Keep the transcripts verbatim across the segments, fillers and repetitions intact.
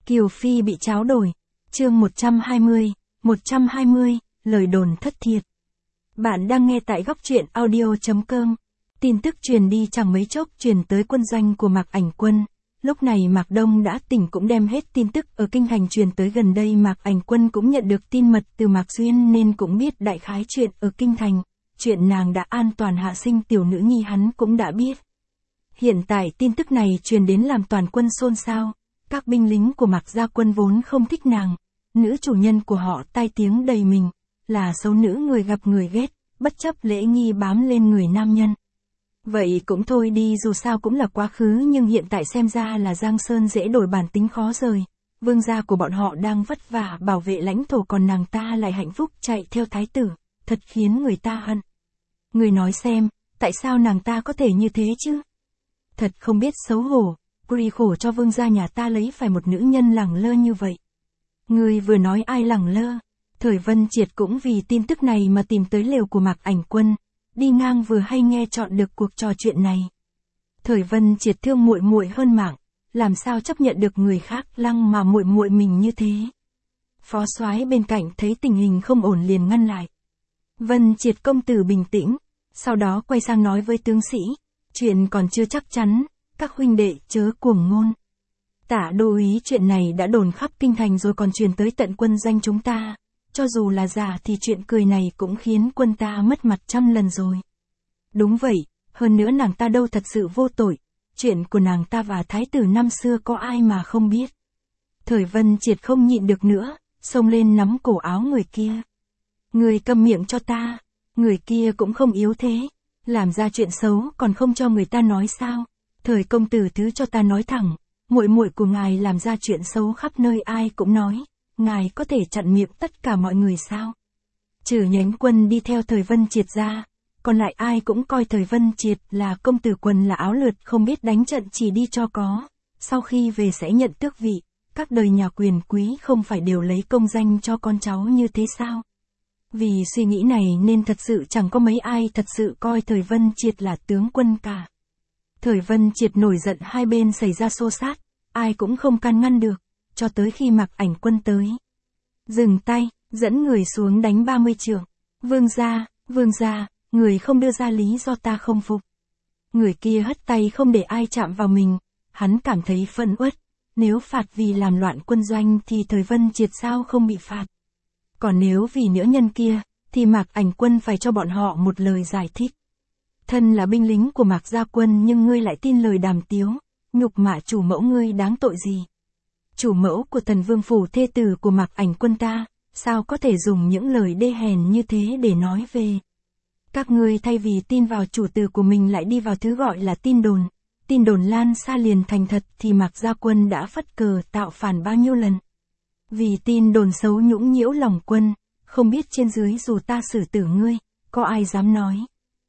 Kiều Phi bị tráo đổi. Chương một trăm hai mươi, một trăm hai mươi, lời đồn thất thiệt. Bạn đang nghe tại góc truyện audio chấm com. Tin tức truyền đi chẳng mấy chốc truyền tới quân doanh của Mạc Ảnh Quân. Lúc này Mạc Đông đã tỉnh cũng đem hết tin tức ở kinh thành truyền tới. Gần đây Mạc Ảnh Quân cũng nhận được tin mật từ Mạc Duyên nên cũng biết đại khái chuyện ở kinh thành. Chuyện nàng đã an toàn hạ sinh tiểu nữ nhi hắn cũng đã biết. Hiện tại tin tức này truyền đến làm toàn quân xôn xao. Các binh lính của Mạc Gia Quân vốn không thích nàng. Nữ chủ nhân của họ tai tiếng đầy mình, là xấu nữ người gặp người ghét, bất chấp lễ nghi bám lên người nam nhân. Vậy cũng thôi đi, dù sao cũng là quá khứ, nhưng hiện tại xem ra là Giang Sơn dễ đổi bản tính khó rời. Vương gia của bọn họ đang vất vả bảo vệ lãnh thổ còn nàng ta lại hạnh phúc chạy theo thái tử, thật khiến người ta hận. Người nói xem, tại sao nàng ta có thể như thế chứ? Thật không biết xấu hổ, quy khổ cho vương gia nhà ta lấy phải một nữ nhân lẳng lơ như vậy. Người vừa nói ai lẳng lơ? Thời Vân Triệt cũng vì tin tức này mà tìm tới lều của Mạc Ảnh Quân, đi ngang vừa hay nghe chọn được cuộc trò chuyện này. Thời Vân Triệt thương muội muội hơn mạng, làm sao chấp nhận được người khác lăng mà muội muội mình như thế. Phó soái bên cạnh thấy tình hình không ổn liền ngăn lại. Vân Triệt công tử bình tĩnh, sau đó quay sang nói với tướng sĩ, chuyện còn chưa chắc chắn, các huynh đệ chớ cuồng ngôn. Tả đô úy chuyện này đã đồn khắp kinh thành rồi còn truyền tới tận quân doanh chúng ta. Cho dù là giả thì chuyện cười này cũng khiến quân ta mất mặt trăm lần rồi. Đúng vậy, hơn nữa nàng ta đâu thật sự vô tội. Chuyện của nàng ta và thái tử năm xưa có ai mà không biết. Thời Vân Triệt không nhịn được nữa, xông lên nắm cổ áo người kia. Người câm miệng cho ta, người kia cũng không yếu thế. Làm ra chuyện xấu còn không cho người ta nói sao? Thời công tử thứ cho ta nói thẳng. Muội muội của ngài làm ra chuyện xấu khắp nơi ai cũng nói, ngài có thể chặn miệng tất cả mọi người sao? Trừ Nhánh Quân đi theo Thời Vân Triệt ra, còn lại ai cũng coi Thời Vân Triệt là công tử quần là áo lượt không biết đánh trận chỉ đi cho có, sau khi về sẽ nhận tước vị, các đời nhà quyền quý không phải đều lấy công danh cho con cháu như thế sao? Vì suy nghĩ này nên thật sự chẳng có mấy ai thật sự coi Thời Vân Triệt là tướng quân cả. Thời Vân Triệt nổi giận hai bên xảy ra xô xát, ai cũng không can ngăn được, cho tới khi Mạc Ảnh Quân tới. Dừng tay, dẫn người xuống đánh ba mươi chưởng. Vương gia, vương gia, người không đưa ra lý do ta không phục. Người kia hất tay không để ai chạm vào mình, hắn cảm thấy phẫn uất, nếu phạt vì làm loạn quân doanh thì Thời Vân Triệt sao không bị phạt. Còn nếu vì nữ nhân kia, thì Mạc Ảnh Quân phải cho bọn họ một lời giải thích. Thân là binh lính của Mạc Gia Quân nhưng ngươi lại tin lời đàm tiếu, nhục mạ chủ mẫu ngươi đáng tội gì? Chủ mẫu của Thần Vương phủ thê tử của Mạc Ảnh Quân ta, sao có thể dùng những lời đê hèn như thế để nói về? Các ngươi thay vì tin vào chủ tử của mình lại đi vào thứ gọi là tin đồn, tin đồn lan xa liền thành thật thì Mạc Gia Quân đã phất cờ tạo phản bao nhiêu lần. Vì tin đồn xấu nhũng nhiễu lòng quân, không biết trên dưới dù ta xử tử ngươi, có ai dám nói.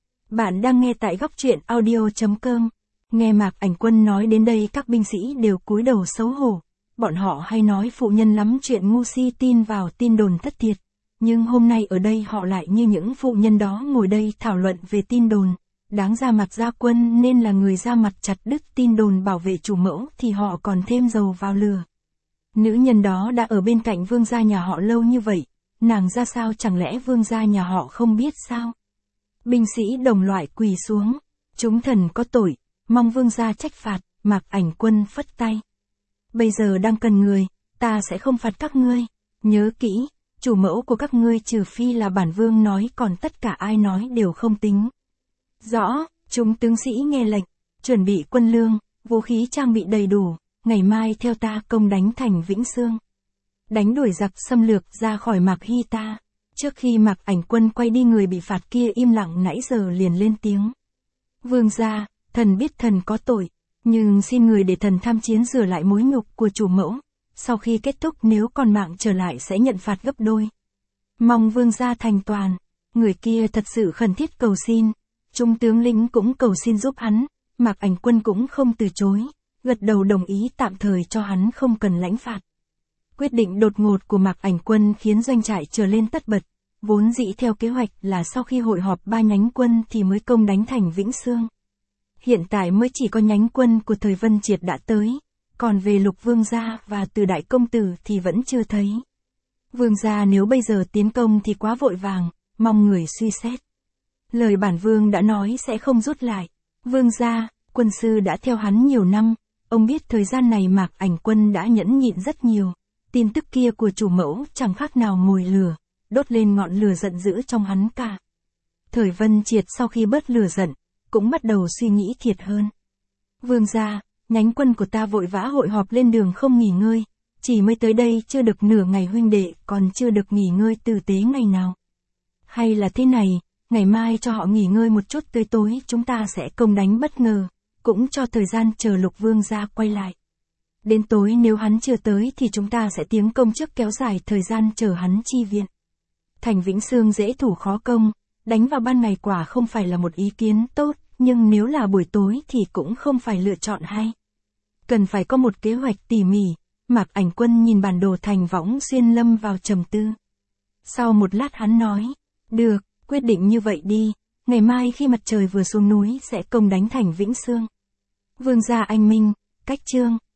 Bạn đang nghe tại góc truyện audio chấm com. Nghe Mạc Ảnh Quân nói đến đây các binh sĩ đều cúi đầu xấu hổ. Bọn họ hay nói phụ nhân lắm chuyện ngu si tin vào tin đồn thất thiệt. Nhưng hôm nay ở đây họ lại như những phụ nhân đó ngồi đây thảo luận về tin đồn. Đáng ra Mạc Gia Quân nên là người ra mặt chặt đứt tin đồn bảo vệ chủ mẫu thì họ còn thêm dầu vào lửa. Nữ nhân đó đã ở bên cạnh vương gia nhà họ lâu như vậy. Nàng ra sao chẳng lẽ vương gia nhà họ không biết sao? Binh sĩ đồng loại quỳ xuống. Chúng thần có tội, mong vương gia trách phạt. Mạc Ảnh Quân phất tay. Bây giờ đang cần người, ta sẽ không phạt các ngươi. Nhớ kỹ, chủ mẫu của các ngươi trừ phi là bản vương nói còn tất cả ai nói đều không tính. Rõ, chúng tướng sĩ nghe lệnh, chuẩn bị quân lương, vũ khí trang bị đầy đủ, ngày mai theo ta công đánh thành Vĩnh Sương. Đánh đuổi giặc xâm lược ra khỏi Mạc Hy ta. Trước khi Mạc Ảnh Quân quay đi người bị phạt kia im lặng nãy giờ liền lên tiếng. Vương gia, thần biết thần có tội, nhưng xin người để thần tham chiến rửa lại mối nhục của chủ mẫu. Sau khi kết thúc nếu còn mạng trở lại sẽ nhận phạt gấp đôi. Mong vương gia thành toàn. Người kia thật sự khẩn thiết cầu xin. Trung tướng lĩnh cũng cầu xin giúp hắn. Mạc Ảnh Quân cũng không từ chối, gật đầu đồng ý tạm thời cho hắn không cần lãnh phạt. Quyết định đột ngột của Mạc Ảnh Quân khiến doanh trại trở lên tất bật. Vốn dĩ theo kế hoạch là sau khi hội họp ba nhánh quân thì mới công đánh thành Vĩnh Sương. Hiện tại mới chỉ có nhánh quân của Thời Vân Triệt đã tới. còn về Lục Vương gia và Từ đại công tử thì vẫn chưa thấy. Vương gia nếu bây giờ tiến công thì quá vội vàng, mong người suy xét. Lời bản vương đã nói sẽ không rút lại. Vương gia, quân sư đã theo hắn nhiều năm, ông biết thời gian này Mạc Ảnh Quân đã nhẫn nhịn rất nhiều. Tin tức kia của chủ mẫu chẳng khác nào mồi lửa, đốt lên ngọn lửa giận dữ trong hắn cả. Thời Vân Triệt sau khi bớt lửa giận, cũng bắt đầu suy nghĩ thiệt hơn. Vương gia, nhánh quân của ta vội vã hội họp lên đường không nghỉ ngơi, chỉ mới tới đây chưa được nửa ngày huynh đệ còn chưa được nghỉ ngơi tử tế ngày nào. Hay là thế này, ngày mai cho họ nghỉ ngơi một chút, tới tối chúng ta sẽ công đánh bất ngờ, cũng cho thời gian chờ Lục Vương gia quay lại. Đến tối nếu hắn chưa tới thì chúng ta sẽ tiến công trước, kéo dài thời gian chờ hắn chi viện. Thành Vĩnh Sương dễ thủ khó công, đánh vào ban ngày quả không phải là một ý kiến tốt, nhưng nếu là buổi tối thì cũng không phải lựa chọn hay. Cần phải có một kế hoạch tỉ mỉ. Mạc Ảnh Quân nhìn bản đồ thành Võng Xuyên lâm vào trầm tư. Sau một lát hắn nói, được, quyết định như vậy đi, ngày mai khi mặt trời vừa xuống núi sẽ công đánh thành Vĩnh Sương. Vương gia anh minh, cách chương.